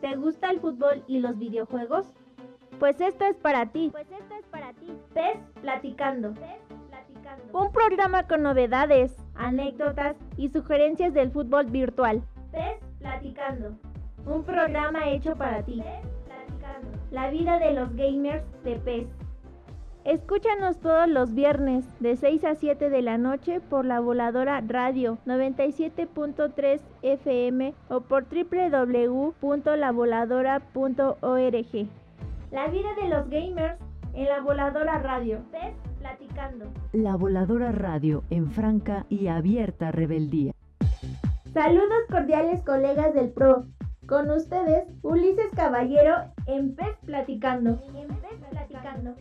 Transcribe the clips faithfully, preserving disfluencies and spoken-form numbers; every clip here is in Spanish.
¿Te gusta el fútbol y los videojuegos? Pues esto es para ti. Pues esto es para ti. P E S Platicando. P E S Platicando. Un programa con novedades, anécdotas y sugerencias del fútbol virtual. P E S Platicando. Un programa hecho para ti. P E S Platicando. La vida de los gamers de P E S. Escúchanos todos los viernes de seis a siete de la noche por La Voladora Radio noventa y siete punto tres F M o por doble u doble u doble u punto la voladora punto org. La vida de los gamers en La Voladora Radio. P E S Platicando. La Voladora Radio en franca y abierta rebeldía. Saludos cordiales, colegas del Pro. Con ustedes, Ulises Caballero en P E S Platicando. En P E S Platicando.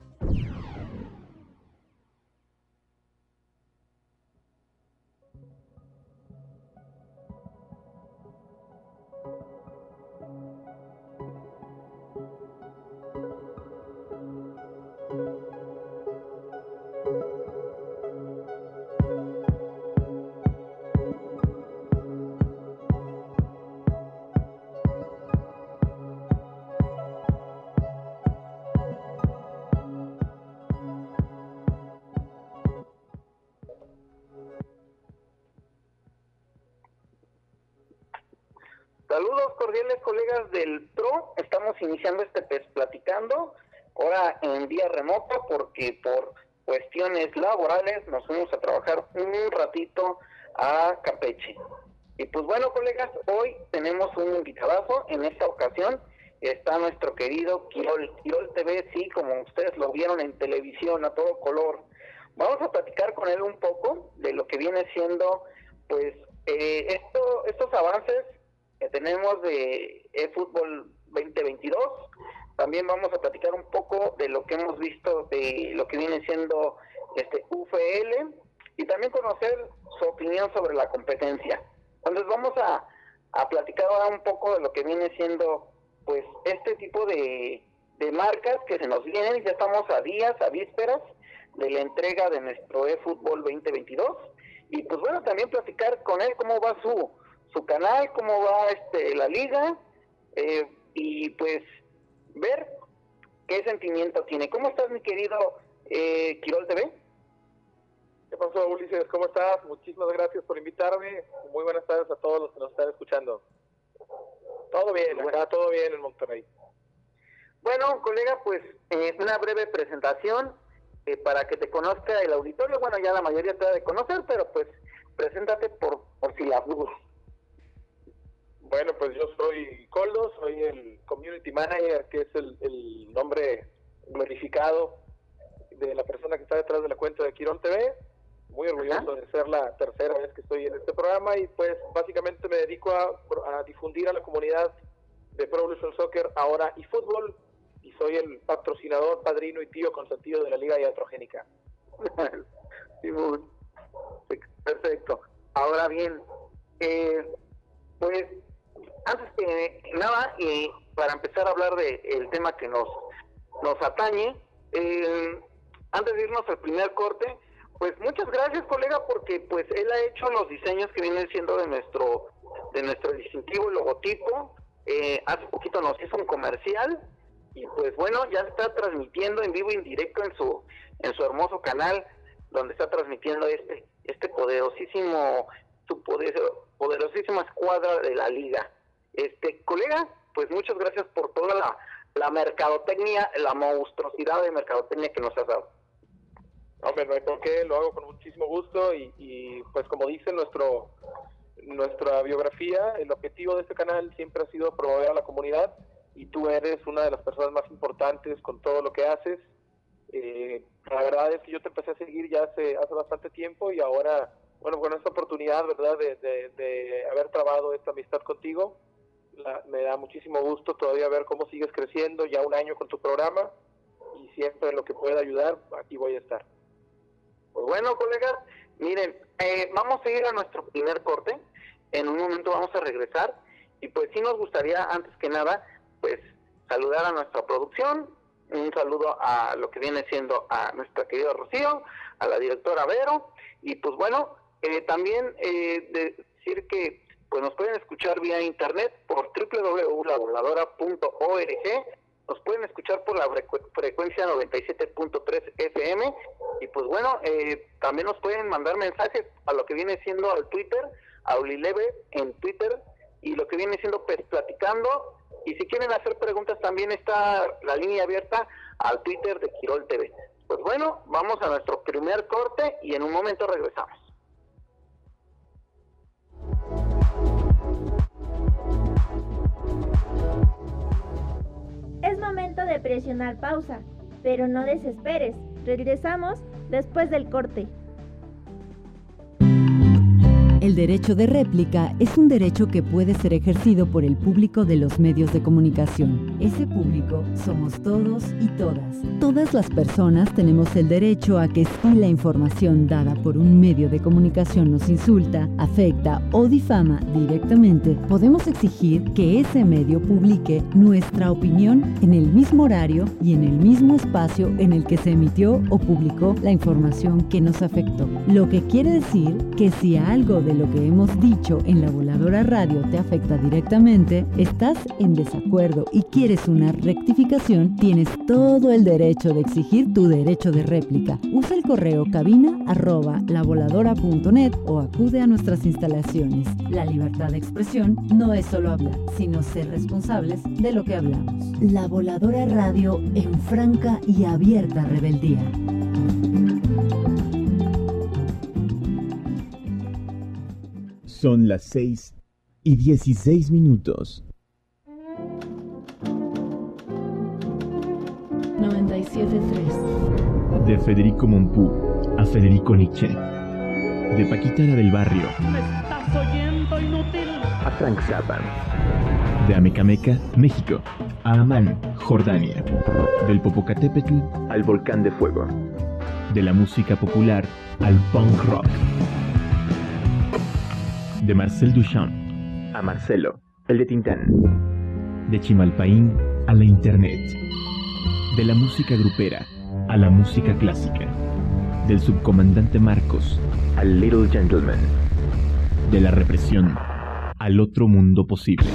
Saludos cordiales, colegas del Pro. Estamos iniciando este P E S Platicando, ahora en vía remota porque por cuestiones laborales nos fuimos a trabajar un ratito a Campeche. Y pues bueno, colegas, hoy tenemos un invitadazo. En esta ocasión está nuestro querido Quirol, Quirol T V, sí, como ustedes lo vieron en televisión a todo color. Vamos a platicar con él un poco de lo que viene siendo, pues, eh, esto, estos avances que tenemos de eFootball veinte veintidós. También vamos a platicar un poco de lo que hemos visto de lo que viene siendo este U F L y también conocer su opinión sobre la competencia. Entonces vamos a, a platicar ahora un poco de lo que viene siendo pues este tipo de, de marcas que se nos vienen. Ya estamos a días, a vísperas de la entrega de nuestro eFootball veinte veintidós y pues bueno, también platicar con él cómo va su su canal, cómo va este la liga, eh, y pues ver qué sentimiento tiene. ¿Cómo estás, mi querido eh, Quirol T V? ¿Qué pasó, Ulises? ¿Cómo estás? Muchísimas gracias por invitarme. Muy buenas tardes a todos los que nos están escuchando. Todo bien, bueno. Acá todo bien en Monterrey. Bueno, colega, pues eh, una breve presentación eh, para que te conozca el auditorio. Bueno, ya la mayoría te ha de conocer, pero pues preséntate por, por si las dudas. Bueno, pues yo soy Coldo, soy el Community Manager, que es el, el nombre glorificado de la persona que está detrás de la cuenta de Quirol T V. Muy orgulloso Ajá. de ser la tercera vez que estoy en este programa y pues básicamente me dedico a, a difundir a la comunidad de Pro Evolution Soccer ahora y fútbol, y soy el patrocinador, padrino y tío consentido de la Liga Iatrogénica. Sí, muy perfecto. Ahora bien, eh, pues antes que nada, y para empezar a hablar de el tema que nos nos atañe, eh, antes de irnos al primer corte, pues muchas gracias, colega, porque pues él ha hecho los diseños que vienen siendo de nuestro de nuestro distintivo y logotipo. Eh, hace poquito nos hizo un comercial y pues bueno, ya está transmitiendo en vivo y en directo en su en su hermoso canal, donde está transmitiendo este este poderosísimo su poder, poderosísima escuadra de la liga. Este, colega, pues muchas gracias por toda la, la mercadotecnia, la monstruosidad de mercadotecnia que nos has dado. Hombre, no hay por qué, lo hago con muchísimo gusto y, y pues como dice nuestro nuestra biografía, el objetivo de este canal siempre ha sido promover a la comunidad y tú eres una de las personas más importantes con todo lo que haces. Eh, la verdad es que yo te empecé a seguir ya hace, hace bastante tiempo y ahora, bueno, con esta oportunidad, ¿verdad?, de, de, de haber trabado esta amistad contigo, la, me da muchísimo gusto todavía ver cómo sigues creciendo, ya un año con tu programa, y siempre en lo que pueda ayudar, aquí voy a estar. Pues bueno, colegas, miren, eh, vamos a ir a nuestro primer corte, en un momento vamos a regresar, y pues sí nos gustaría, antes que nada, pues saludar a nuestra producción, un saludo a lo que viene siendo a nuestra querida Rocío, a la directora Vero, y pues bueno, eh, también eh, decir que pues nos pueden escuchar vía internet por doble u doble u doble u punto la voladora punto org. Nos pueden escuchar por la frecu- frecuencia noventa y siete punto tres F M. Y pues bueno, eh, también nos pueden mandar mensajes a lo que viene siendo al Twitter, a Ulileve en Twitter, y lo que viene siendo Pes Platicando. Y si quieren hacer preguntas, también está la línea abierta al Twitter de Quirol T V. Pues bueno, vamos a nuestro primer corte y en un momento regresamos. Es momento de presionar pausa, pero no desesperes. Regresamos después del corte. El derecho de réplica es un derecho que puede ser ejercido por el público de los medios de comunicación. Ese público somos todos y todas. Todas las personas tenemos el derecho a que si la información dada por un medio de comunicación nos insulta, afecta o difama directamente, podemos exigir que ese medio publique nuestra opinión en el mismo horario y en el mismo espacio en el que se emitió o publicó la información que nos afectó. Lo que quiere decir que si algo de lo que hemos dicho en La Voladora Radio te afecta directamente, estás en desacuerdo y quieres una rectificación, tienes todo el derecho de exigir tu derecho de réplica. Usa el correo cabina arroba lavoladora punto net o acude a nuestras instalaciones. La libertad de expresión no es solo hablar, sino ser responsables de lo que hablamos. La Voladora Radio en franca y abierta rebeldía. Son las seis y dieciséis minutos. noventa y siete punto tres. De Federico Mompou a Federico Nietzsche. De Paquita del Barrio. ¿Me estás oyendo, inútil? A Frank Zappa. De Amecameca, México, a Amán, Jordania. Del Popocatépetl al Volcán de Fuego. De la música popular al punk rock. De Marcel Duchamp a Marcelo, el de Tintán. De Chimalpaín a la internet. De la música grupera a la música clásica. Del subcomandante Marcos al Little Gentleman. De la represión al otro mundo posible.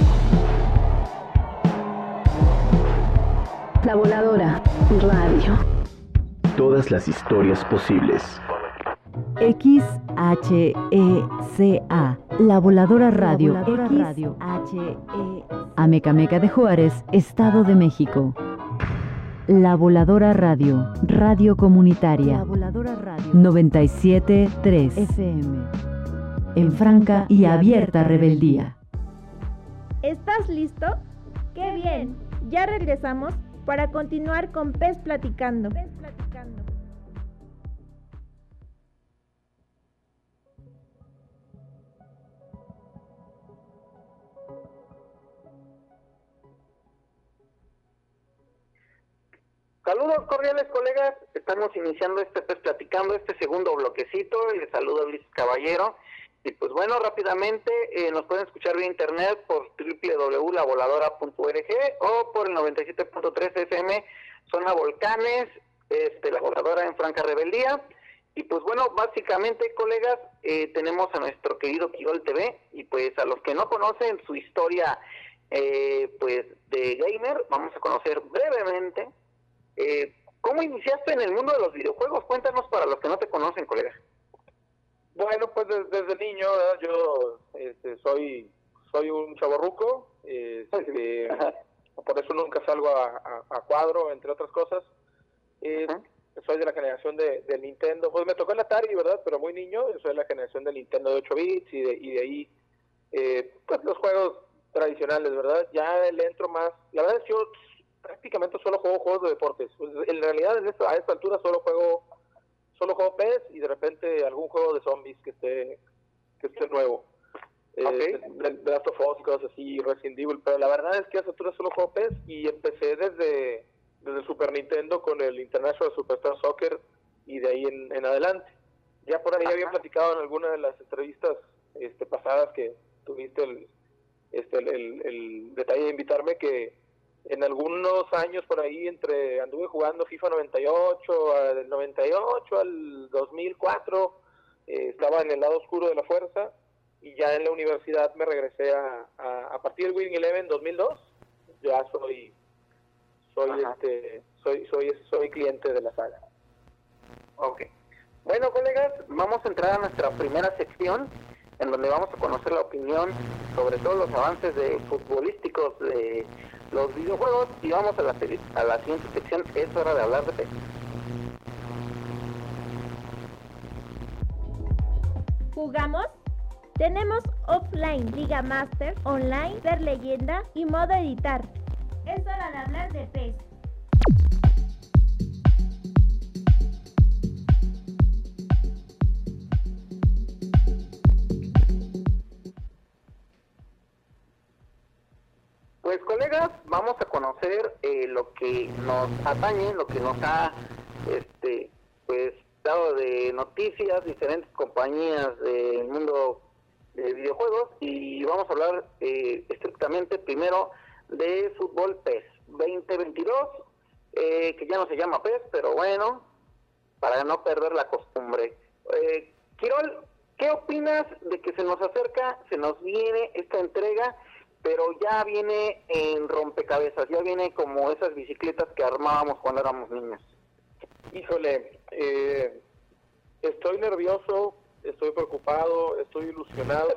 La Voladora Radio. Todas las historias posibles. X H E C A, La Voladora Radio, La Voladora X Radio. H E Amecameca de Juárez, Estado de México. La Voladora Radio, Radio Comunitaria, La Voladora Radio. noventa y siete punto tres F M, en franca y abierta rebeldía. ¿Estás listo? ¡Qué bien! Ya regresamos para continuar con Pes Platicando. Pes Platicando. Saludos cordiales, colegas. Estamos iniciando este Pes Platicando, este segundo bloquecito. Les saluda Luis Caballero. Y pues bueno, rápidamente eh, nos pueden escuchar vía internet por doble u doble u doble u punto la voladora punto org o por el noventa y siete punto tres F M, Zona Volcanes, este, La Voladora en franca rebeldía. Y pues bueno, básicamente, colegas, eh, tenemos a nuestro querido Quirol T V. Y pues a los que no conocen su historia eh, pues de gamer, vamos a conocer brevemente. Eh, ¿Cómo iniciaste en el mundo de los videojuegos? Cuéntanos para los que no te conocen, colega. Bueno, pues desde, desde niño, ¿verdad? Yo este, soy soy un chavorruco, este, por eso nunca salgo a, a, a cuadro, entre otras cosas. Eh, soy de la generación de, de Nintendo, pues me tocó el Atari, ¿verdad? Pero muy niño, soy de la generación del Nintendo de ocho bits y de, y de ahí, eh, pues los juegos tradicionales, ¿verdad? Ya le entro más, la verdad es que yo prácticamente solo juego juegos de deportes. En realidad en esta, a esta altura solo juego solo juego P E S y de repente algún juego de zombies que esté que esté nuevo. Okay. Eh, de, de Last of Us y cosas así, Resident Evil, pero la verdad es que a esta altura solo juego P E S y empecé desde desde Super Nintendo con el International Superstar Soccer y de ahí en, en adelante. Ya por ahí Ajá. había platicado en alguna de las entrevistas este, pasadas que tuviste el, este, el, el, el detalle de invitarme que en algunos años por ahí entre anduve jugando FIFA noventa y ocho, del noventa y ocho al dos mil cuatro, eh, estaba en el lado oscuro de la fuerza y ya en la universidad me regresé a, a, a partir del Winning Eleven dos mil dos, ya soy soy Ajá. este soy soy soy cliente de la saga. Ok. Bueno, colegas, vamos a entrar a nuestra primera sección, en donde vamos a conocer la opinión sobre todos los avances de futbolísticos de los videojuegos, y vamos a la, a la siguiente sección. Es hora de hablar de P E S. ¿Jugamos? Tenemos offline, Liga Master, online, ser leyenda y modo editar. Es hora de hablar de P E S. Pues, colegas, vamos a conocer eh, lo que nos atañe, lo que nos ha este pues dado de noticias, diferentes compañías del mundo de videojuegos, y vamos a hablar eh, estrictamente primero de fútbol P E S veinte veintidós, eh, que ya no se llama P E S, pero bueno, para no perder la costumbre. Eh, Quirol, ¿qué opinas de que se nos acerca, se nos viene esta entrega, pero ya viene en rompecabezas, ya viene como esas bicicletas que armábamos cuando éramos niños? Híjole, eh, estoy nervioso, estoy preocupado, estoy ilusionado.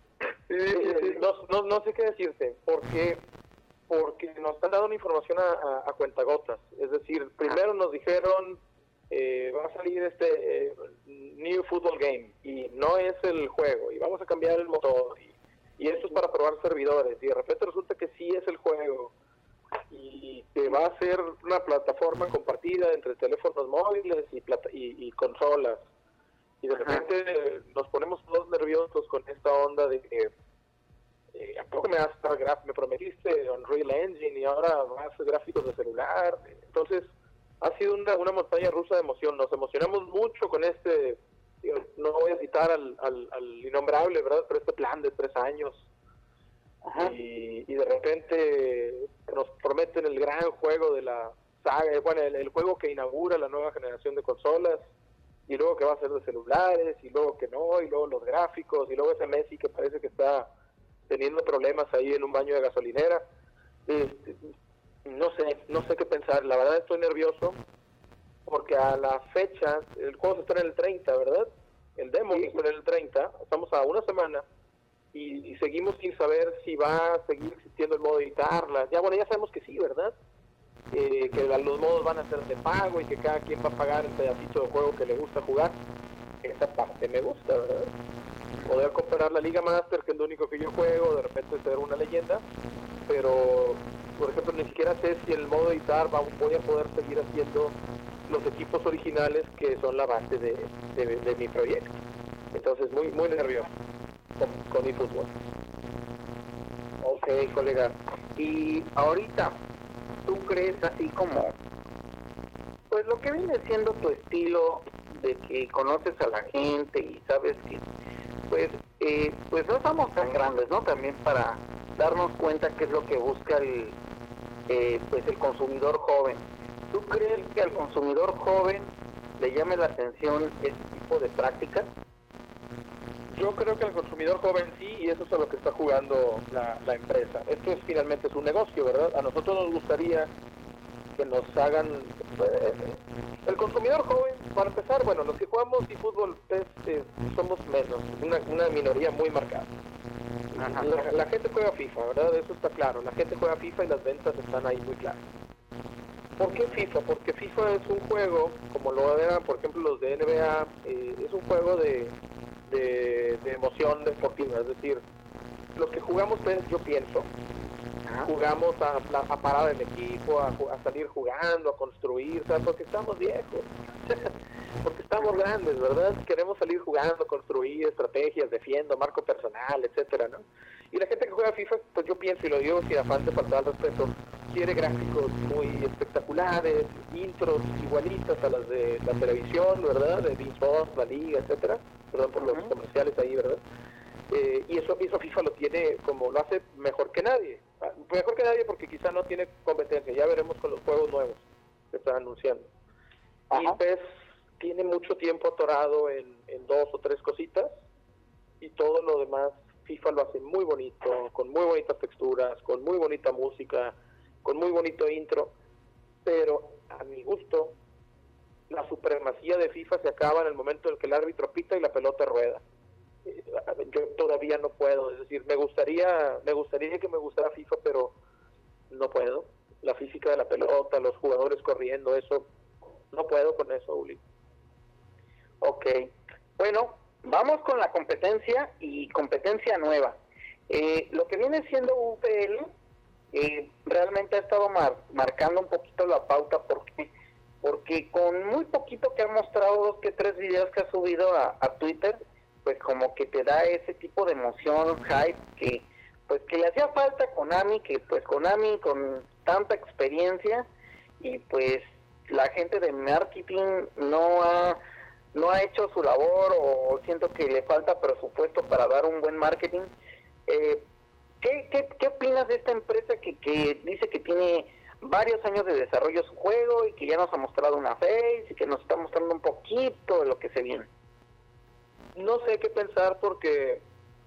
Eh, no, no, no sé qué decirte, porque porque nos han dado una información a, a, a cuentagotas. Es decir, primero nos dijeron eh, va a salir este eh, New Football Game, y no es el juego, y vamos a cambiar el motor, y y esto es para probar servidores, y de repente resulta que sí es el juego, y que va a ser una plataforma compartida entre teléfonos móviles y, plata y, y consolas, y de repente Ajá. nos ponemos todos nerviosos con esta onda de que eh, ¿a poco me vas a dar graf? Me prometiste Unreal Engine y ahora vas a hacer gráficos de celular. Entonces ha sido una, una montaña rusa de emoción. Nos emocionamos mucho con este, no voy a citar al, al, al innombrable, ¿verdad? Pero este plan de tres años. Ajá. Y, y de repente nos prometen el gran juego de la saga, bueno, el, el juego que inaugura la nueva generación de consolas, y luego que va a ser de celulares, y luego que no, y luego los gráficos, y luego ese Messi que parece que está teniendo problemas ahí en un baño de gasolinera. Este, no sé, no sé qué pensar. La verdad estoy nervioso, porque a la fecha, el juego se estrena el treinta, ¿verdad? El demo sí. se estrena el treinta, estamos a una semana, y, y seguimos sin saber si va a seguir existiendo el modo de editarla. Ya, bueno, ya sabemos que sí, ¿verdad? Eh, que los modos van a ser de pago, y que cada quien va a pagar el pedacito de juego que le gusta jugar. Esa parte me gusta, ¿verdad? Poder comprar la Liga Master, que es lo único que yo juego, de repente ser una leyenda, pero, por ejemplo, ni siquiera sé si el modo editar va, voy a poder seguir haciendo los equipos originales que son la base de, de, de mi proyecto. Entonces, muy muy nervioso con, con mi fútbol. Ok, colega. Y ahorita, ¿tú crees así como, pues lo que viene siendo tu estilo, de que conoces a la gente y sabes que, pues, eh, pues no estamos tan grandes, ¿no? También para darnos cuenta qué es lo que busca el, eh, pues el consumidor joven. ¿Tú crees que al consumidor joven le llame la atención este tipo de prácticas? Yo creo que al consumidor joven sí, y eso es a lo que está jugando la, la empresa. Esto es finalmente es un negocio, ¿verdad? A nosotros nos gustaría que nos hagan... Eh, el consumidor joven, para empezar, bueno, los que jugamos y fútbol pues, eh, somos menos, una, una minoría muy marcada. La, la gente juega FIFA, ¿verdad? Eso está claro. La gente juega FIFA y las ventas están ahí muy claras. ¿Por qué FIFA? Porque FIFA es un juego, como lo eran, por ejemplo, los de N B A, eh, es un juego de, de, de emoción deportiva. Es decir, los que jugamos, pues, yo pienso, jugamos a, a parar el equipo, a, a salir jugando, a construir, ¿sabes? Porque estamos viejos, porque estamos grandes, ¿verdad? Queremos salir jugando, construir estrategias, defiendo, marco personal, etcétera, ¿no? Y la gente que juega FIFA, pues yo pienso, y lo digo sin afán de faltar al respeto, quiere gráficos muy espectaculares, intros igualitas a las de la televisión, ¿verdad? De Bein Sports, la Liga, etcétera. Perdón por los comerciales ahí, ¿verdad? Eh, y eso, eso FIFA lo tiene, como lo hace mejor que nadie. Mejor que nadie porque quizá no tiene competencia. Ya veremos con los juegos nuevos que están anunciando. Ajá. Y P E S tiene mucho tiempo atorado en, en dos o tres cositas. y todo lo demás FIFA lo hace muy bonito, con muy bonitas texturas, con muy bonita música, con muy bonito intro, pero a mi gusto la supremacía de FIFA se acaba en el momento en el que el árbitro pita y la pelota rueda. Yo todavía no puedo, es decir, me gustaría me gustaría que me gustara FIFA, pero no puedo. La física de la pelota, los jugadores corriendo, eso, no puedo con eso, Uli. Ok, bueno, vamos con la competencia y competencia nueva. Eh, lo que viene siendo U P L eh, realmente ha estado mar marcando un poquito la pauta. ¿Por qué? Porque con muy poquito que ha mostrado, dos que tres videos que ha subido a, a Twitter, pues como que te da ese tipo de emoción, hype, que pues que le hacía falta a Konami, que pues Konami con tanta experiencia y pues la gente de marketing no ha no ha hecho su labor, o siento que le falta presupuesto para dar un buen marketing. Eh, ¿qué, qué, ¿Qué opinas de esta empresa que, que dice que tiene varios años de desarrollo su juego y que ya nos ha mostrado una face y que nos está mostrando un poquito de lo que se viene? No sé qué pensar, porque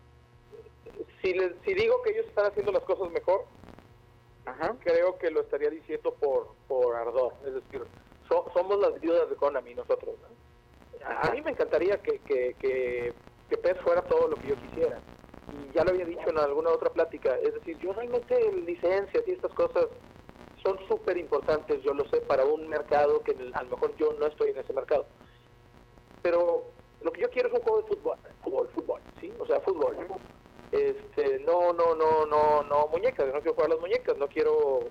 si les, si digo que ellos están haciendo las cosas mejor, Ajá. creo que lo estaría diciendo por por ardor. Es decir, so, somos las viudas de Konami nosotros, ¿no? A, a mí me encantaría que, que, que, que P E S fuera todo lo que yo quisiera, y ya lo había dicho en alguna otra plática. Es decir, yo realmente licencias y estas cosas son súper importantes, yo lo sé, para un mercado que a lo mejor yo no estoy en ese mercado, pero lo que yo quiero es un juego de fútbol, fútbol, fútbol, ¿sí? O sea, fútbol. Este, no, no, no, no, no muñecas, yo no quiero jugar las muñecas, no quiero...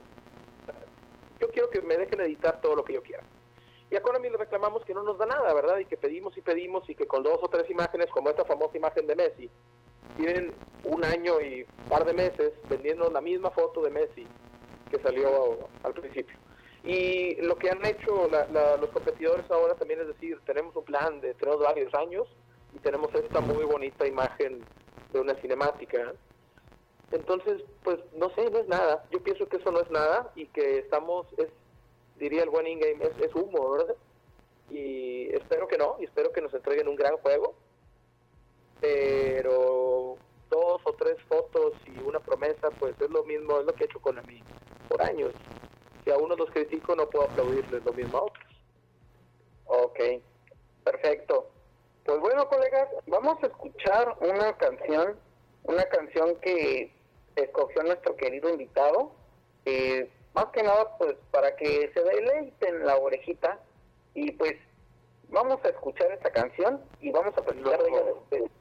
Yo quiero que me dejen editar todo lo que yo quiera. Y a Konami le reclamamos que no nos da nada, ¿verdad? Y que pedimos y pedimos, y que con dos o tres imágenes, como esta famosa imagen de Messi, tienen un año y un par de meses vendiendo la misma foto de Messi que salió al principio. Y lo que han hecho la, la, los competidores ahora también es decir, tenemos un plan de tenemos varios años y tenemos esta muy bonita imagen de una cinemática. Entonces, pues no sé, no es nada. Yo pienso que eso no es nada y que estamos, es, diría el buen in-game, es, es humo, ¿verdad? Y espero que no, y espero que nos entreguen un gran juego, pero dos o tres fotos y una promesa, pues es lo mismo, es lo que he hecho con Konami por años. Si a unos los critico, no puedo aplaudirles lo mismo a otros. Ok, perfecto. Pues bueno, colegas, vamos a escuchar una canción, una canción que escogió nuestro querido invitado, eh, más que nada pues para que se deleiten la orejita, y pues vamos a escuchar esta canción y vamos a platicar de ella después.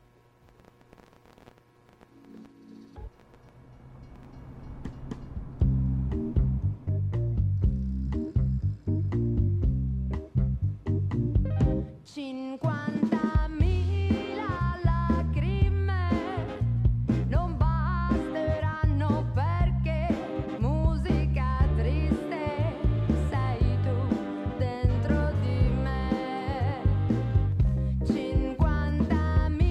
cinquantamila lacrime non basteranno, perché musica triste sei tu dentro di me. cinquantamila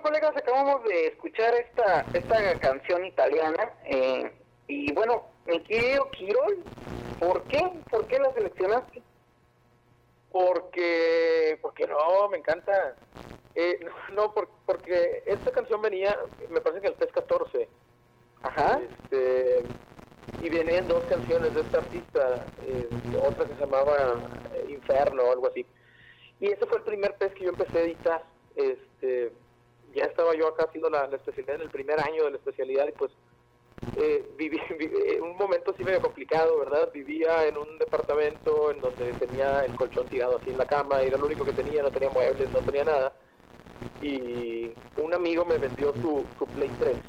colegas, acabamos de escuchar esta esta canción italiana eh, y bueno, mi querido Quirol, ¿por qué? ¿Por qué la seleccionaste? Porque, porque no, me encanta. Eh, no, no por, porque esta canción venía, me parece que el PES catorce. Ajá. Este, y venían dos canciones de esta artista, eh, otra que se llamaba eh, Inferno o algo así. Y ese fue el primer PES que yo empecé a editar. Este, ya estaba yo acá haciendo la, la especialidad en el primer año de la especialidad y pues eh, viví, viví en un momento así medio complicado, ¿verdad? Vivía en un departamento en donde tenía el colchón tirado así en la cama, era lo único que tenía, no tenía muebles, no tenía nada. Y un amigo me vendió su, su Play tres.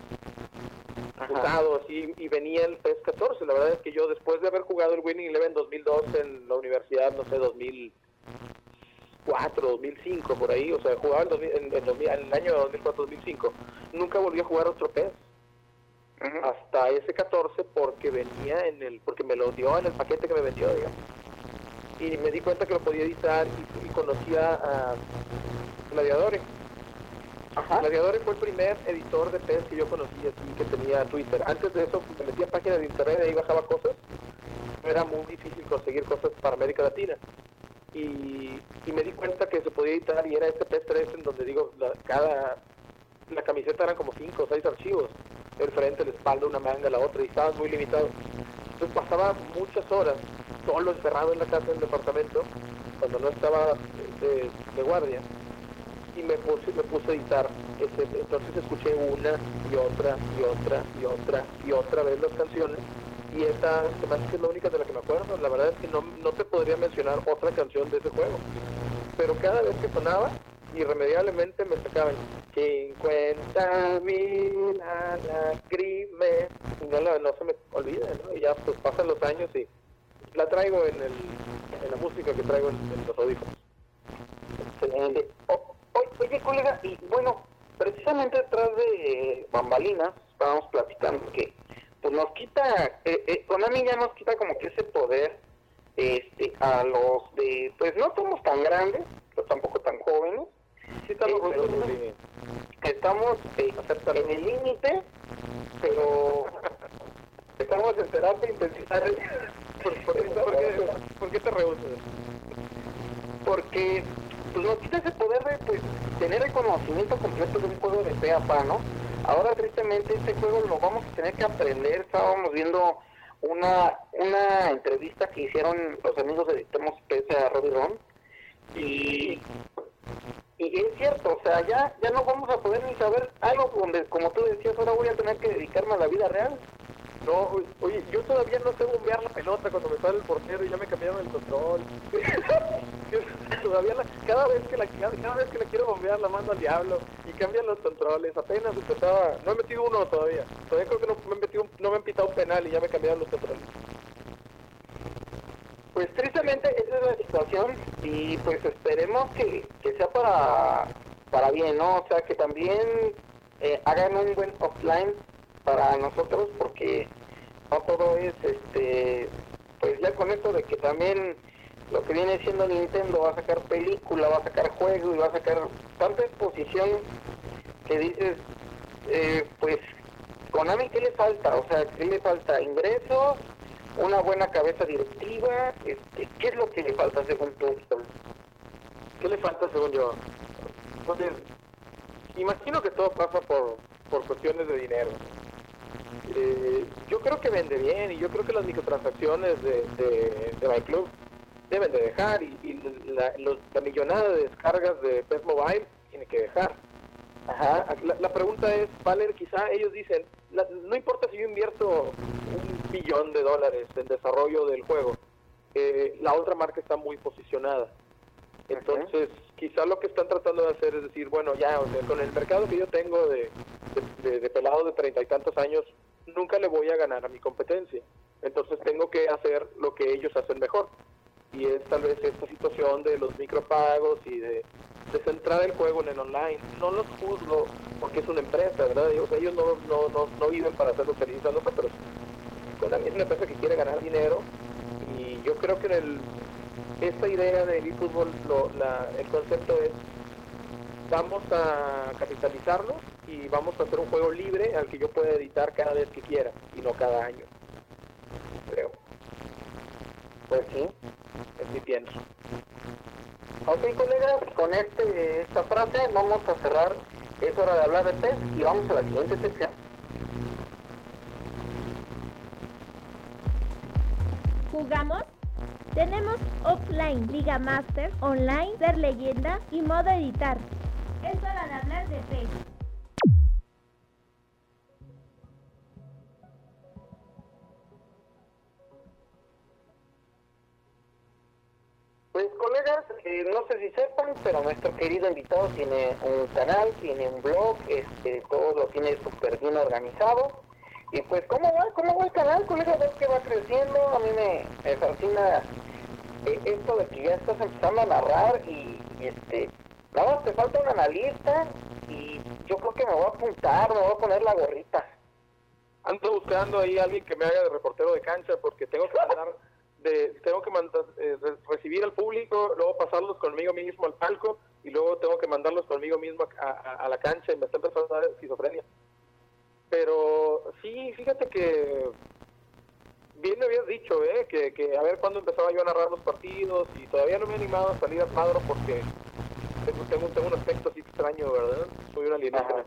Usado así, y venía el PES catorce. La verdad es que yo, después de haber jugado el Winning Eleven dos mil dos en la universidad, no sé, dos mil cuatro, dos mil cinco, por ahí, o sea, jugaba en, dos mil, en, en, dos mil, en el año dos mil cuatro, dos mil cinco, nunca volví a jugar otro PES. Uh-huh. Hasta ese catorce, porque venía en el, porque me lo dio en el paquete que me vendió, digamos. Y me di cuenta que lo podía editar y, y conocía a Gladiadores. Ajá. Gladiadores fue el primer editor de PES que yo conocí así, que tenía Twitter. Antes de eso me metía a páginas de internet y ahí bajaba cosas. Era muy difícil conseguir cosas para América Latina. Y, y me di cuenta que se podía editar y era este PES tres en donde digo, la, cada la camiseta eran como cinco o seis archivos. El frente, la espalda, una manga, la otra, y estaba muy limitado. Entonces pasaba muchas horas solo encerrado en la casa del departamento cuando no estaba de, de guardia. Y me puse, me puse a editar, ese, entonces escuché una y otra y otra y otra y otra vez las canciones y esta se me hace que es la única de la que me acuerdo. La verdad es que no, no te podría mencionar otra canción de ese juego, pero cada vez que sonaba irremediablemente me sacaban cincuenta mil lágrimas y no, la, no se me olvida, ¿no? Y ya pues pasan los años y la traigo en, el, en la música que traigo en, en los audífonos. Excelente. Oh. Oye, colega, y bueno, precisamente detrás de bambalinas estábamos platicando que pues nos quita, eh, eh, Konami ya nos quita como que ese poder este a los de, pues no somos tan grandes, pero tampoco tan jóvenes. Sí, estamos, eh, estamos eh, en el límite, pero estamos en terapia intensiva. ¿Por, por, por, por, qué, ¿Por qué te rehusas? Porque pues nos quita ese poder de pues tener el conocimiento completo de un juego de pe a pa, ¿no? Ahora tristemente este juego lo vamos a tener que aprender. Estábamos viendo una una entrevista que hicieron los amigos de Editemos PES a Robbie Ron y y es cierto, o sea, ya ya no vamos a poder ni saber algo donde, como tú decías, ahora voy a tener que dedicarme a la vida real. No, oye, yo todavía no sé bombear la pelota cuando me sale el portero y ya me cambiaron el control. Todavía la, cada vez que la cada, cada vez que la quiero bombear la mando al diablo y cambian los controles. Apenas empezaba, no he metido uno todavía. Todavía creo que no me he metido, no me han pitado un penal y ya me cambiaron los controles. Pues tristemente esa es la situación y pues esperemos que, que sea para para bien, ¿no? O sea, que también eh, hagan un buen offline para nosotros, porque no todo es, este, pues ya con esto de que también lo que viene siendo Nintendo va a sacar película, va a sacar juego y va a sacar tanta exposición que dices, eh, pues, Konami, ¿qué le falta? O sea, ¿qué le falta? ¿Ingresos? ¿Una buena cabeza directiva? Este, ¿qué es lo que le falta según tú? ¿Qué le falta según yo? Entonces, imagino que todo pasa por, por cuestiones de dinero. Eh, yo creo que vende bien y yo creo que las microtransacciones de, de, de MyClub deben de dejar y, y la, los, la millonada de descargas de PES Mobile tiene que dejar. Ajá. La, la pregunta es, Valer, quizá ellos dicen, la, no importa si yo invierto un billón de dólares en desarrollo del juego, eh, la otra marca está muy posicionada. Entonces, uh-huh. quizá lo que están tratando de hacer es decir, bueno, ya, o sea, con el mercado que yo tengo de, de, de, de pelados de treinta y tantos años, nunca le voy a ganar a mi competencia. Entonces tengo que hacer lo que ellos hacen mejor. Y es tal vez esta situación de los micropagos y de, de centrar el juego en el online. No los juzgo porque es una empresa, ¿verdad? Ellos, ellos no, no, no, no viven para hacerlo feliz a nosotros. Es una empresa que quiere ganar dinero y yo creo que en el esta idea de eFootball, lo, la, el concepto es vamos a capitalizarlo y vamos a hacer un juego libre al que yo pueda editar cada vez que quiera y no cada año, creo. Pues sí. Es mi pienso. Ok, colegas, con este esta frase vamos a cerrar. Es hora de hablar de P E S y vamos a la siguiente sección. ¿Jugamos? Tenemos offline, Liga Master, online, ser leyenda y modo editar. Es hora de hablar de P E S. Pues colegas, eh, no sé si sepan, pero nuestro querido invitado tiene un canal, tiene un blog, este, todo lo tiene súper bien organizado. Y pues, ¿cómo va? ¿Cómo va el canal, colega? ¿Ves que va creciendo? A mí me, me fascina eh, esto de que ya estás empezando a narrar y, y este, nada más te falta un analista y yo creo que me voy a apuntar, me voy a poner la gorrita. Ando buscando ahí a alguien que me haga de reportero de cancha porque tengo que mandar, de, tengo que mandar, eh, recibir al público, luego pasarlos conmigo mismo al palco y luego tengo que mandarlos conmigo mismo a, a, a la cancha y me está empezando a dar esquizofrenia. Pero sí, fíjate que bien me habías dicho, ¿eh? que, que a ver cuándo empezaba yo a narrar los partidos y todavía no me he animado a salir al cuadro porque tengo, tengo, tengo un aspecto así extraño, ¿verdad? Soy un alienígena.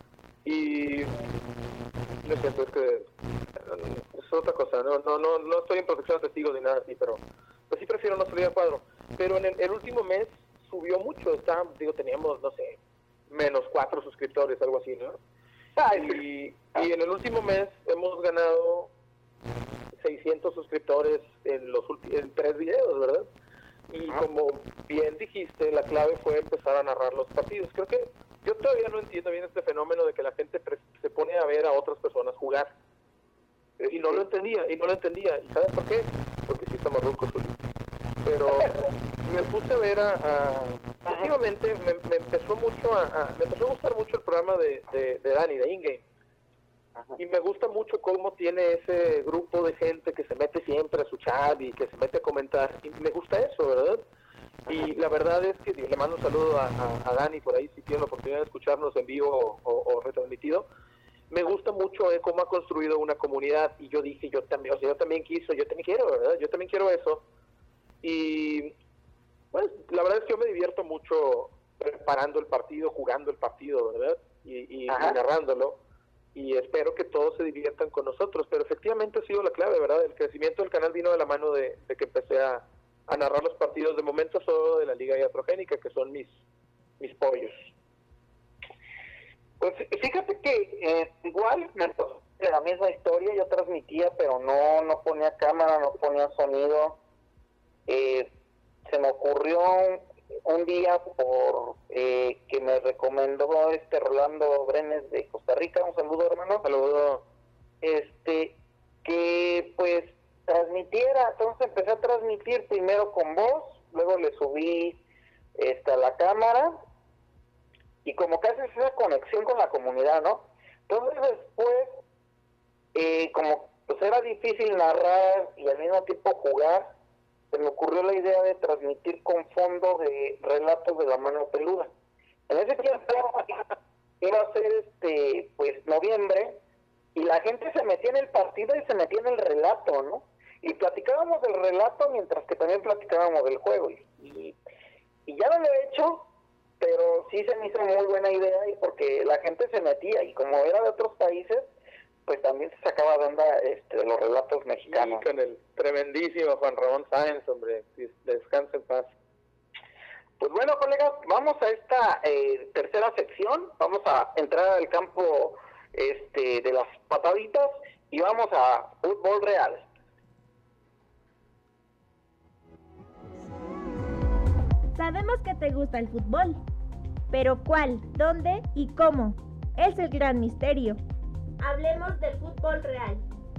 Y no sé, es que es otra cosa, no no no no estoy en protección de testigos ni nada así, pero pues sí prefiero no salir al cuadro. Pero en el, el último mes subió mucho, está, digo, teníamos, no sé, menos cuatro suscriptores, algo así, ¿no? Y, y en el último mes hemos ganado seiscientos suscriptores en los últimos en tres videos, ¿verdad? Y como bien dijiste, la clave fue empezar a narrar los partidos. Creo que yo todavía no entiendo bien este fenómeno de que la gente se pone a ver a otras personas jugar. Y no lo entendía, y no lo entendía. ¿Y sabes por qué? Porque sí estamos rucos. Pero me puse a ver a... a últimamente me, me empezó mucho a, a... Me empezó a gustar mucho el programa de, de, de Dani, de InGame. Y me gusta mucho cómo tiene ese grupo de gente que se mete siempre a su chat y que se mete a comentar. Y me gusta eso, ¿verdad? Y la verdad es que le mando un saludo a, a, a Dani por ahí, si tiene la oportunidad de escucharnos en vivo o, o, o retransmitido. Me gusta mucho eh, cómo ha construido una comunidad. Y yo dije, yo también, o sea, yo también quiso, yo también quiero, ¿verdad? Yo también quiero eso. Y pues la verdad es que yo me divierto mucho preparando el partido, jugando el partido, ¿verdad? Y, y, y narrándolo. Y espero que todos se diviertan con nosotros. Pero efectivamente ha sido la clave, ¿verdad? El crecimiento del canal vino de la mano de, de que empecé a, a narrar los partidos de momento solo de la Liga Iatrogénica, que son mis, mis pollos. Pues fíjate que eh, igual me pasó la misma historia, yo transmitía, pero no, no ponía cámara, no ponía sonido. Eh, se me ocurrió un, un día por eh, que me recomendó este Rolando Brenes de Costa Rica, un saludo hermano, saludo, este, que pues transmitiera, entonces empecé a transmitir primero con voz, luego le subí este, a la cámara y como que haces esa conexión con la comunidad, ¿no? Entonces después, eh, como pues era difícil narrar y al mismo tiempo jugar, se me ocurrió la idea de transmitir con fondo de relatos de la mano peluda. En ese tiempo iba a ser este pues noviembre y la gente se metía en el partido y se metía en el relato, ¿no? Y platicábamos del relato mientras que también platicábamos del juego. Y, y, y ya no lo he hecho, pero sí se me hizo muy buena idea y porque la gente se metía y como era de otros países, pues también se sacaba de onda este, de los relatos mexicanos. Y con el tremendísimo Juan Ramón Sáenz, hombre, descansa en paz. Pues bueno, colegas, vamos a esta eh, tercera sección, vamos a entrar al campo este, de las pataditas y vamos a fútbol real. Sabemos que te gusta el fútbol, pero ¿cuál, dónde y cómo? Es el gran misterio. Hablemos del fútbol real.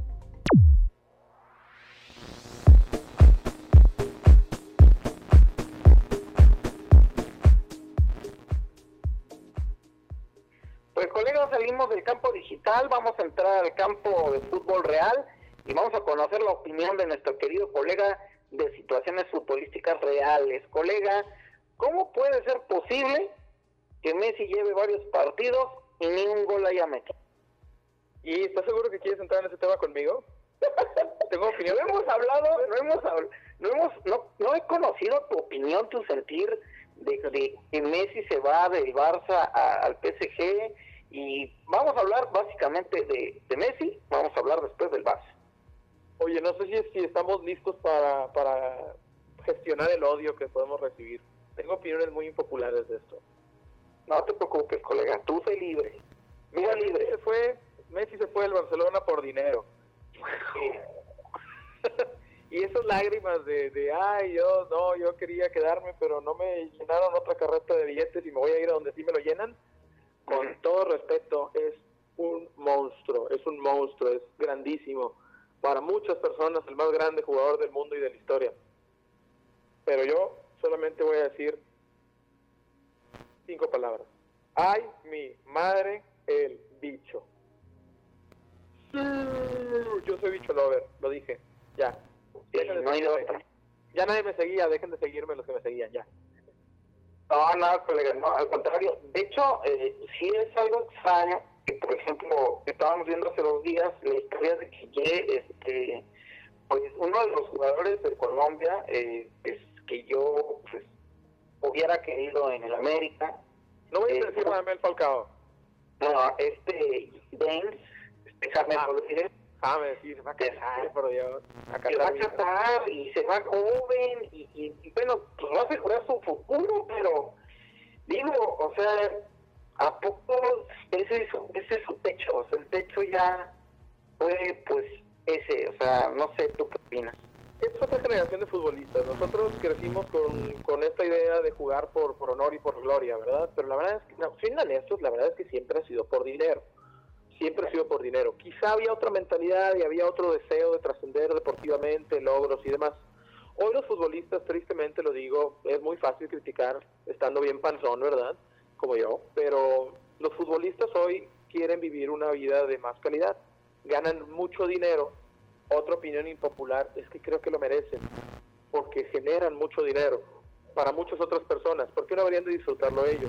Pues colegas, salimos del campo digital, vamos a entrar al campo de fútbol real y vamos a conocer la opinión de nuestro querido colega de situaciones futbolísticas reales. Colega, ¿cómo puede ser posible que Messi lleve varios partidos y ni un gol haya metido. ¿Y estás seguro que quieres entrar en ese tema conmigo? Tengo opinión. No hemos hablado, no hemos hablado, no hemos, no, no he conocido tu opinión, tu sentir de, de que Messi se va del Barça a, al P S G, y vamos a hablar básicamente de, de Messi, vamos a hablar después del Barça. Oye, no sé si, si estamos listos para, para gestionar el odio que podemos recibir. Tengo opiniones muy impopulares de esto. No te preocupes, colega, tú sé libre. Mira, Messi libre. se fue, Messi se fue del Barcelona por dinero. Y esas lágrimas de, de, ay, yo no, yo quería quedarme, pero no me llenaron otra carreta de billetes y me voy a ir a donde sí me lo llenan. Con Uh-huh. todo respeto, es un monstruo, es un monstruo, es grandísimo. Para muchas personas, el más grande jugador del mundo y de la historia. Pero yo solamente voy a decir cinco palabras. Ay, mi madre, el bicho. Sí, yo soy bicho lover, lo dije, ya. Sí, Dejen de no hay seguirme. otra. Ya nadie me seguía, dejen de seguirme los que me seguían, ya. No, no, colega, no, al contrario. De hecho, eh, sí es algo extraño que, por ejemplo, estábamos viendo hace dos días la historia de que Ye, este, pues uno de los jugadores de Colombia, eh, pues, que yo pues, hubiera querido en el América. No voy a eh, decir nada de Mel Falcao. No, este James, este James Ah. Rodríguez, Ah, me decís, se va a casar, por Dios. A se va a casar. casar y se va joven y, y, y bueno, pues va a asegurar su futuro, pero digo, o sea, ¿a poco ese es, su- ese es su techo? O sea, el techo ya fue, pues, ese, o sea, no sé, ¿tú qué opinas? Es otra generación de futbolistas. Nosotros crecimos con, con esta idea de jugar por, por honor y por gloria, ¿verdad? Pero la verdad es que, no, siendo honestos, la verdad es que siempre ha sido por dinero. Siempre ha sido por dinero. Quizá había otra mentalidad y había otro deseo de trascender deportivamente, logros y demás. Hoy los futbolistas, tristemente lo digo, es muy fácil criticar estando bien panzón, ¿verdad? Como yo. Pero los futbolistas hoy quieren vivir una vida de más calidad. Ganan mucho dinero. Otra opinión impopular es que creo que lo merecen, porque generan mucho dinero para muchas otras personas. ¿Por qué no deberían de disfrutarlo ellos?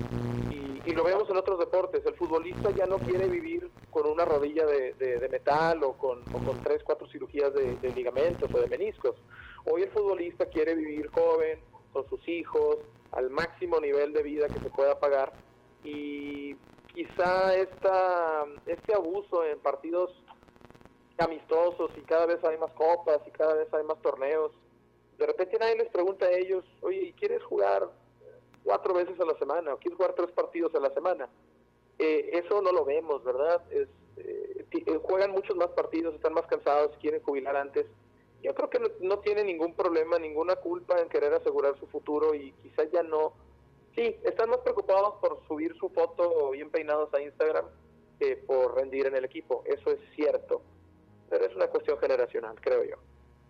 Y, y lo vemos en otros deportes. El futbolista ya no quiere vivir con una rodilla de, de, de metal o con, o con tres, cuatro cirugías de, de ligamentos o de meniscos. Hoy el futbolista quiere vivir joven, con sus hijos, al máximo nivel de vida que se pueda pagar. Y quizá esta, este abuso en partidos amistosos y cada vez hay más copas y cada vez hay más torneos, de repente nadie les pregunta a ellos, oye, ¿y quieres jugar cuatro veces a la semana o quieres jugar tres partidos a la semana? Eh, eso no lo vemos, ¿verdad? Es, eh, t- eh, juegan muchos más partidos, están más cansados, quieren jubilar antes. Yo creo que no, no tienen ningún problema, ninguna culpa en querer asegurar su futuro y quizás ya no. Sí, están más preocupados por subir su foto bien peinados a Instagram que por rendir en el equipo. Eso es cierto, pero es una cuestión generacional, creo yo.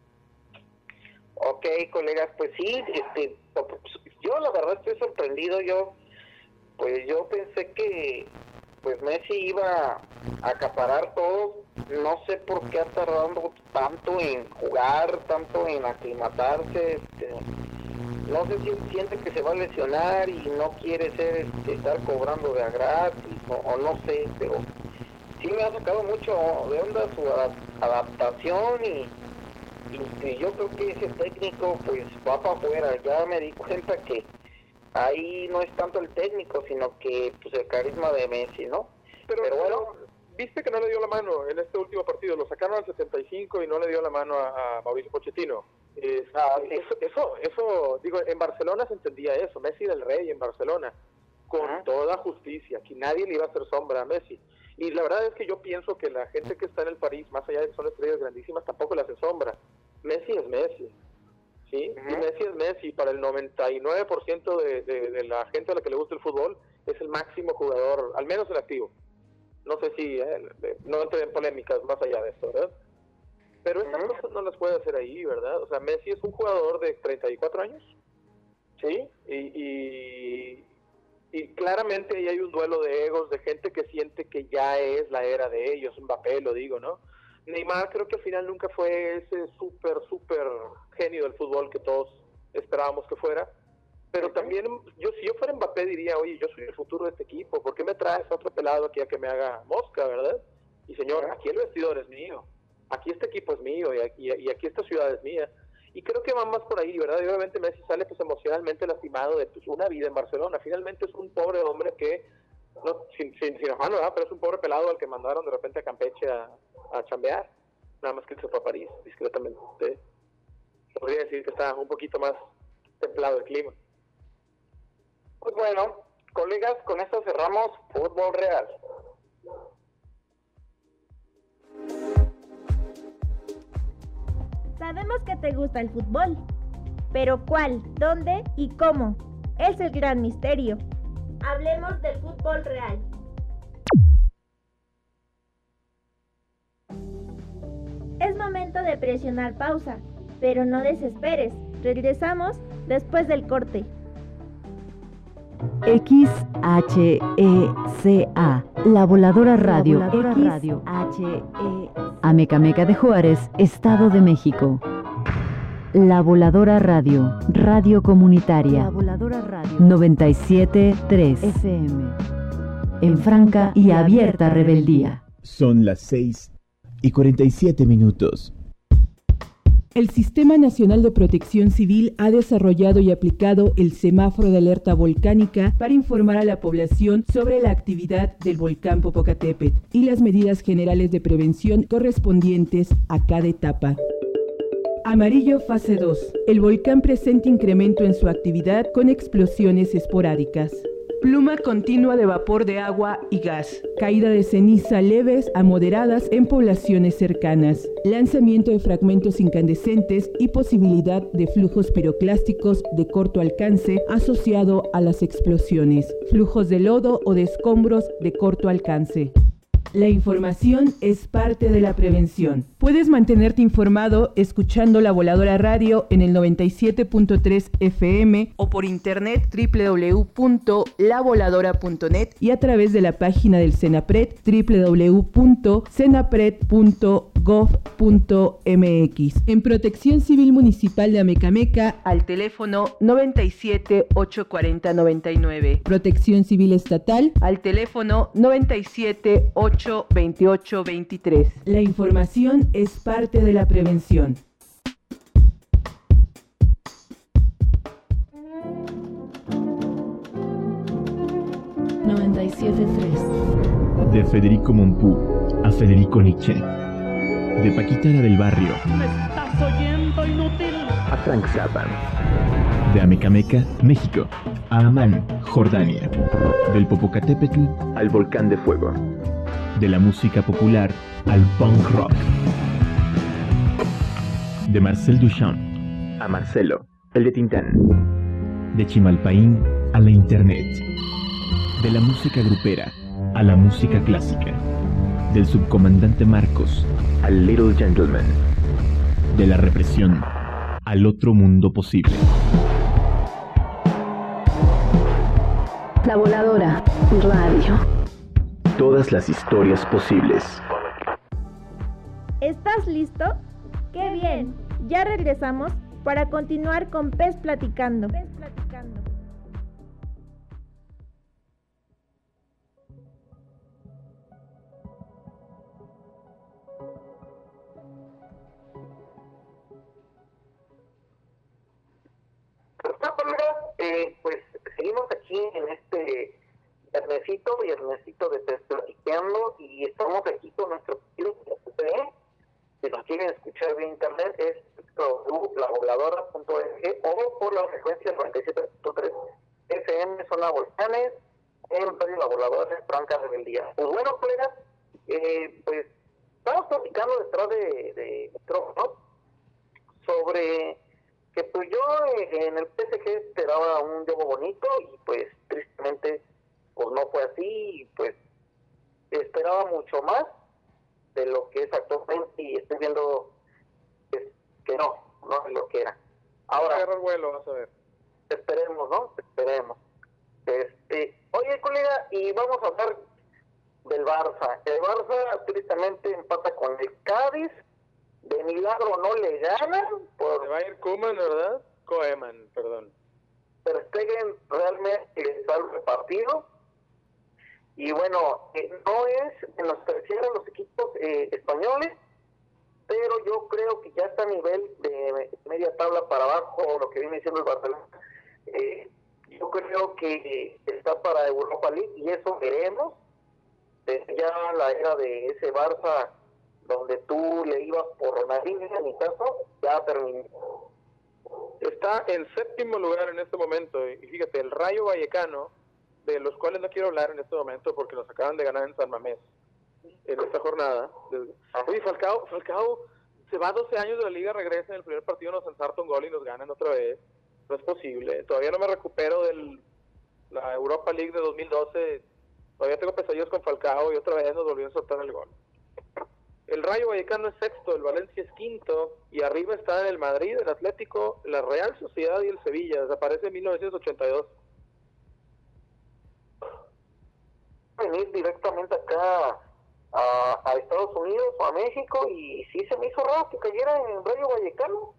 Ok, colegas, pues sí, este, yo la verdad estoy sorprendido. Yo, pues yo pensé que pues Messi iba a acaparar todo. No sé por qué ha tardado tanto en jugar, tanto en aclimatarse. Este, no sé si siente que se va a lesionar y no quiere ser este, estar cobrando de a gratis o, o no sé, pero sí me ha sacado mucho de onda su adap- adaptación y Y, y yo creo que ese técnico pues va para afuera. Ya me di cuenta que ahí no es tanto el técnico, sino que pues el carisma de Messi, ¿no? Pero, Pero bueno, viste que no le dio la mano en este último partido, lo sacaron al setenta y cinco y no le dio la mano a, a Mauricio Pochettino. Es- Ah, sí. eso, eso, eso, digo, en Barcelona se entendía eso, Messi del Rey en Barcelona, con Ajá. toda justicia, que nadie le iba a hacer sombra a Messi. Y la verdad es que yo pienso que la gente que está en el París, más allá de que son estrellas grandísimas, tampoco le hacen sombra. Messi es Messi, ¿sí? Ujú. Y Messi es Messi. Para el noventa y nueve por ciento de, de, de la gente a la que le gusta el fútbol, es el máximo jugador, al menos en activo. No sé si, eh, no entré en polémicas más allá de esto, ¿verdad? Pero estas Ujú. cosas no las puede hacer ahí, ¿verdad? O sea, Messi es un jugador de treinta y cuatro años, ¿sí? Y, y, y claramente ahí hay un duelo de egos, de gente que siente que ya es la era de ellos, Mbappé, lo digo, ¿no? Neymar creo que al final nunca fue ese súper, súper genio del fútbol que todos esperábamos que fuera. Pero también, yo si yo fuera Mbappé diría, oye, yo soy el futuro de este equipo, ¿por qué me traes a otro pelado aquí a que me haga mosca, verdad? Y señor, aquí el vestidor es mío, aquí este equipo es mío y aquí, y aquí esta ciudad es mía. Y creo que va más por ahí, ¿verdad? Y obviamente Messi sale pues emocionalmente lastimado de pues, una vida en Barcelona. Finalmente es un pobre hombre que, no, sin, sin, sin afán, ¿verdad? Pero es un pobre pelado al que mandaron de repente a Campeche a, a chambear. Nada más que él se fue a París, discretamente. Podría decir que está un poquito más templado el clima. Pues bueno, colegas, con esto cerramos Fútbol Real. Sabemos que te gusta el fútbol, pero ¿cuál, dónde y cómo? Es el gran misterio. Hablemos del fútbol real. Es momento de presionar pausa, pero no desesperes. Regresamos después del corte. X H E C A, La Voladora Radio, La Voladora Radio, H E Amecameca de Juárez, Estado de México. La Voladora Radio, Radio Comunitaria, La Voladora Radio, noventa y siete punto tres F M, en franca y abierta rebeldía. Son las seis y cuarenta y siete minutos. El Sistema Nacional de Protección Civil ha desarrollado y aplicado el semáforo de alerta volcánica para informar a la población sobre la actividad del volcán Popocatépetl y las medidas generales de prevención correspondientes a cada etapa. Amarillo fase dos. El volcán presenta incremento en su actividad con explosiones esporádicas. Pluma continua de vapor de agua y gas. Caída de ceniza leves a moderadas en poblaciones cercanas. Lanzamiento de fragmentos incandescentes y posibilidad de flujos piroclásticos de corto alcance asociado a las explosiones. Flujos de lodo o de escombros de corto alcance. La información es parte de la prevención. Puedes mantenerte informado escuchando La Voladora Radio en el noventa y siete punto tres F M o por internet doble u doble u doble u punto la voladora punto net y a través de la página del CENAPRED doble u doble u doble u punto cenapred punto gov punto m x. En Protección Civil Municipal de Amecameca al teléfono noventa y siete, ochocientos cuarenta, noventa y nueve. Protección Civil Estatal al teléfono noventa y siete, ochocientos veintiocho, veintitrés. La información es parte de la prevención. noventa y siete punto tres. De Federico Mompou a Federico Nietzsche. De Paquita del Barrio. ¿Me estás oyendo, inútil? A Frank Zappa. De Amecameca, México, a Amán, Jordania. Del Popocatépetl al Volcán de Fuego. De la música popular al punk rock. De Marcel Duchamp a Marcelo, el de Tintán. De Chimalpaín a la internet. De la música grupera a la música clásica. Del subcomandante Marcos al Little Gentleman. De la represión al otro mundo posible. La Voladora Radio. Todas las historias posibles. ¿Estás listo? ¡Qué bien! Ya regresamos para continuar con Pez Platicando. Pez Platicando. Eh, pues seguimos aquí en este viernesito, viernesito de Pez Platicando, y estamos aquí con nuestro querido P C. Si nos quieren escuchar vía internet es la voladora punto org o por la frecuencia noventa y siete punto tres F M, Zona Volcanes, en Radio La Voladora, en Franca Rebeldía. Pues bueno, colegas, eh, pues estamos platicando detrás de, de micrófono sobre que pues yo eh, en el P S G esperaba un juego bonito y pues tristemente pues no fue así, y pues esperaba mucho más de lo que es actualmente y estoy viendo pues, que no, no es lo que era. Ahora, agarrar vuelo, vas a ver. Esperemos, ¿no? Esperemos. Este, oye, colega, y vamos a hablar del Barça. El Barça tristemente empata con el Cádiz. De milagro no le ganan. Por... Se va a ir Koeman, ¿verdad? Koeman, perdón. Ter Stegen realmente salva el partido. Y bueno, eh, no es en los terceros los equipos eh, españoles, pero yo creo que ya está a nivel de media tabla para abajo, lo que viene siendo el Barcelona. Eh, yo creo que está para Europa League y eso veremos. Desde ya la era de ese Barça, donde tú le ibas por Ronaldinho, en mi caso, ya terminó. Está en séptimo lugar en este momento, y fíjate, el Rayo Vallecano, de los cuales no quiero hablar en este momento porque los acaban de ganar en San Mamés en esta jornada. Oye, Falcao, Falcao se va doce años de la liga, regresa en el primer partido, nos ensarta un gol y nos ganan otra vez. No es posible. Todavía no me recupero de la Europa League de dos mil doce. Todavía tengo pesadillas con Falcao y otra vez nos volvió a soltar el gol. El Rayo Vallecano es sexto, el Valencia es quinto, y arriba están el Madrid, el Atlético, la Real Sociedad y el Sevilla. Desaparece en mil novecientos ochenta y dos. Venir directamente acá a, a Estados Unidos o a México, y sí se me hizo raro que cayera en el Rayo Vallecano.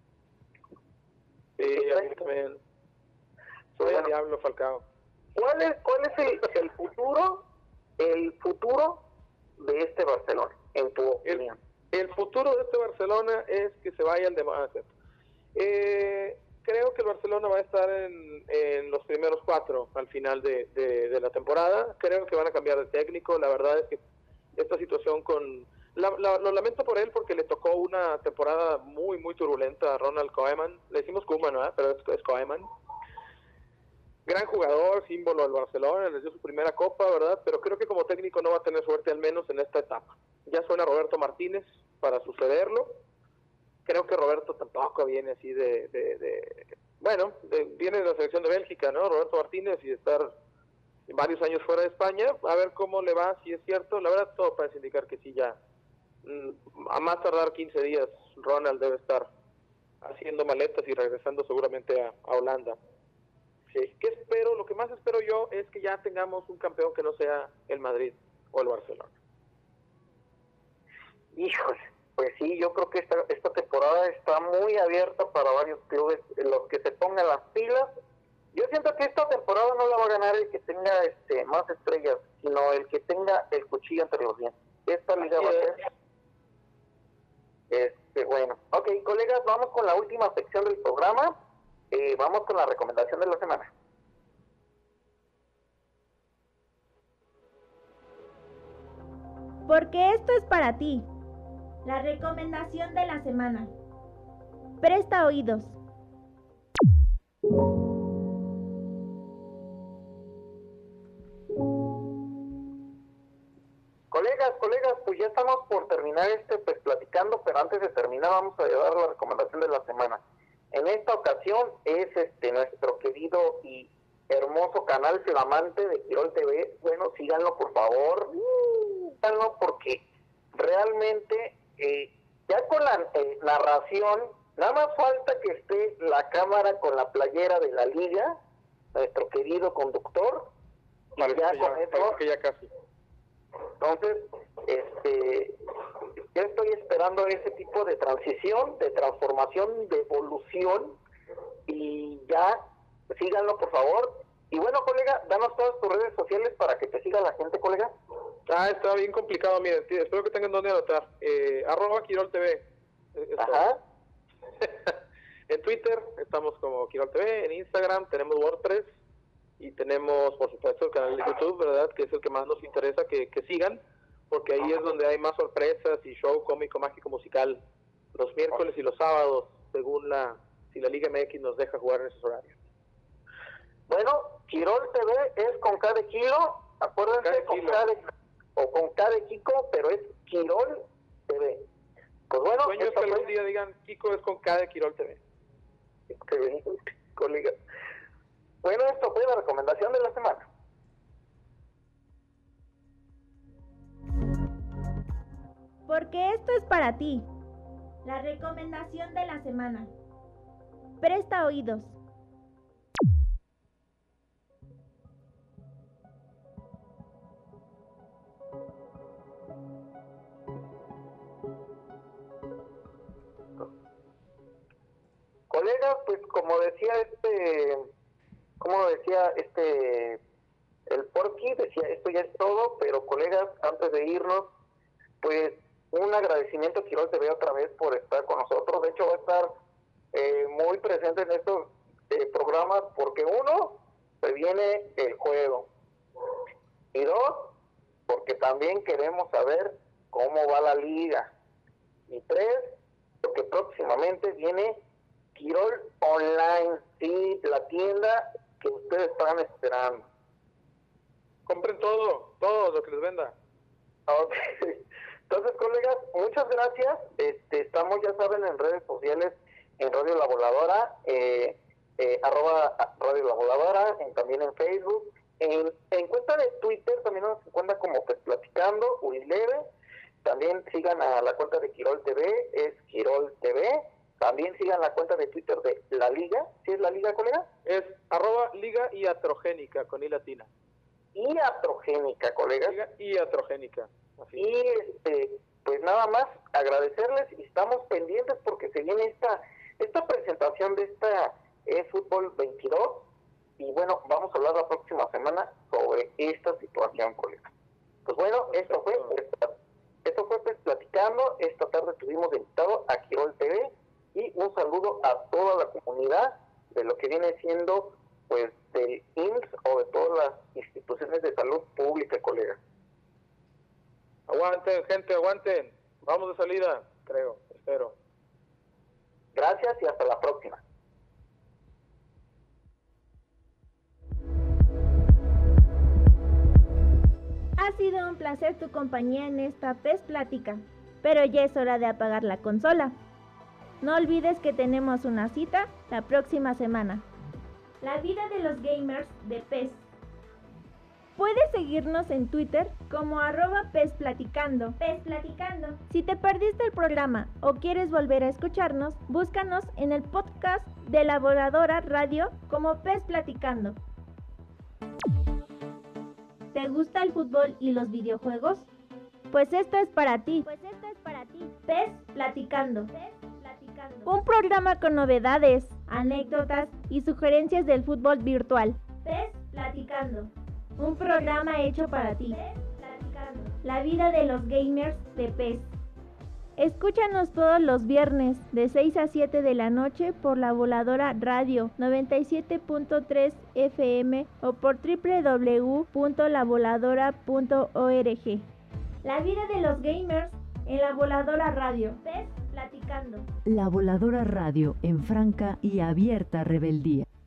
Sí, a mí también. Soy el diablo, Falcao. ¿Cuál es, cuál es el, el futuro, el futuro de este Barcelona, en tu opinión? El, el futuro de este Barcelona es que se vaya al de Madrid. Eh, creo que el Barcelona va a estar en, en los primeros cuatro al final de, de, de la temporada. Creo que van a cambiar de técnico. La verdad es que esta situación con... La, la, lo lamento por él porque le tocó una temporada muy, muy turbulenta a Ronald Koeman. Le decimos Koeman, ¿no? Pero es, es Koeman. Gran jugador, símbolo del Barcelona, les dio su primera copa, ¿verdad? Pero creo que como técnico no va a tener suerte, al menos en esta etapa. Ya suena Roberto Martínez para sucederlo. Creo que Roberto tampoco viene así de... de, de bueno, de, viene de la selección de Bélgica, ¿no? Roberto Martínez, y de estar varios años fuera de España. A ver cómo le va, si es cierto. La verdad, todo parece indicar que sí, ya. A más tardar quince días, Ronald debe estar haciendo maletas y regresando seguramente a, a Holanda. Sí. ¿Qué espero? Lo que más espero yo es que ya tengamos un campeón que no sea el Madrid o el Barcelona. Híjole, pues sí, yo creo que esta, esta temporada está muy abierta para varios clubes, los que se pongan las pilas. Yo siento que esta temporada no la va a ganar el que tenga este más estrellas, sino el que tenga el cuchillo entre los dientes. Esta liga va a ser... Este, bueno, ok, colegas, vamos con la última sección del programa. Eh, vamos con la recomendación de la semana. Porque esto es para ti. La recomendación de la semana. Presta oídos. Colegas, colegas, pues ya estamos por terminar este pues platicando, pero antes de terminar vamos a llevar la recomendación de la semana. En esta ocasión es este nuestro querido y hermoso canal flamante de Quirol T V. Bueno, síganlo por favor, síganlo porque realmente eh, ya con la eh, narración, nada más falta que esté la cámara con la playera de la liga, nuestro querido conductor, y parece ya que con ya, eso, que ya casi. Entonces, este, yo estoy esperando ese tipo de transición, de transformación, de evolución, y ya, síganlo por favor. Y bueno, colega, danos todas tus redes sociales para que te siga la gente, colega. Ah, está bien complicado, miren, tío, espero que tengan donde anotar. Eh, arroba Quirol T V. Ajá. En Twitter estamos como Quirol T V, en Instagram tenemos WordPress, y tenemos, por supuesto, el canal de YouTube, ¿verdad? Que es el que más nos interesa que, que sigan, porque ahí es donde hay más sorpresas y show cómico, mágico, musical, los miércoles y los sábados, según la, si la Liga M X nos deja jugar en esos horarios. Bueno, Quirol T V es con K de kilo, acuérdense, con K de, o con K de Kiko, pero es Quirol T V. Pues bueno, sueño es que algún día digan, Kiko es con K de Quirol T V. Qué bien, colega. Bueno, esto fue la recomendación de la semana. Porque esto es para ti. La recomendación de la semana. Presta oídos. Colegas, pues como decía este como decía este, el Porky, decía, esto ya es todo, pero colegas, antes de irnos, pues un agradecimiento a Quirol T V otra vez por estar con nosotros. De hecho, va a estar eh, muy presente en estos eh, programas porque uno, se viene el juego. Y dos, porque también queremos saber cómo va la liga. Y tres, porque próximamente viene Quirol Online, sí, la tienda que ustedes están esperando. Compren todo, todo lo que les venda. Okay. Entonces, colegas, muchas gracias. Este, estamos, ya saben, en redes sociales, en Radio La Voladora, eh, eh, arroba Radio La Voladora, en, también en Facebook. En, en cuenta de Twitter también nos encuentran como pues, Platicando, Urileve. También sigan a la cuenta de Quirol T V, es Quirol T V. También sigan la cuenta de Twitter de La Liga. ¿Sí es La Liga, colega? Es arroba Liga Iatrogénica, con I latina. Iatrogénica, colegas. Liga Iatrogénica. Así. Y este, pues nada más agradecerles y estamos pendientes porque se viene esta esta presentación de esta eFootball veintidós y bueno, vamos a hablar la próxima semana sobre esta situación, colegas. Pues bueno, esto fue esto fue pues, Platicando. Esta tarde tuvimos invitado a Quirol T V y un saludo a toda la comunidad de lo que viene siendo pues del I M S S o de todas las instituciones de salud pública, colegas. Aguanten, gente, aguanten. Vamos de salida, creo, espero. Gracias y hasta la próxima. Ha sido un placer tu compañía en esta PES Plática, pero ya es hora de apagar la consola. No olvides que tenemos una cita la próxima semana. La vida de los gamers de PES. Puedes seguirnos en Twitter como arroba PES Platicando. PES Platicando. Si te perdiste el programa o quieres volver a escucharnos, búscanos en el podcast de La Voladora Radio como PES Platicando. ¿Te gusta el fútbol y los videojuegos? Pues esto es para ti. Pues esto es para ti. PES Platicando. PES Platicando. Un programa con novedades, anécdotas y sugerencias del fútbol virtual. PES Platicando. Un programa hecho para ti. La vida de los gamers de PES. Escúchanos todos los viernes de seis a siete de la noche por La Voladora Radio noventa y siete punto tres F M o por doble u doble u doble u punto la voladora punto org. La vida de los gamers en La Voladora Radio. PES Platicando. La Voladora Radio en franca y abierta rebeldía.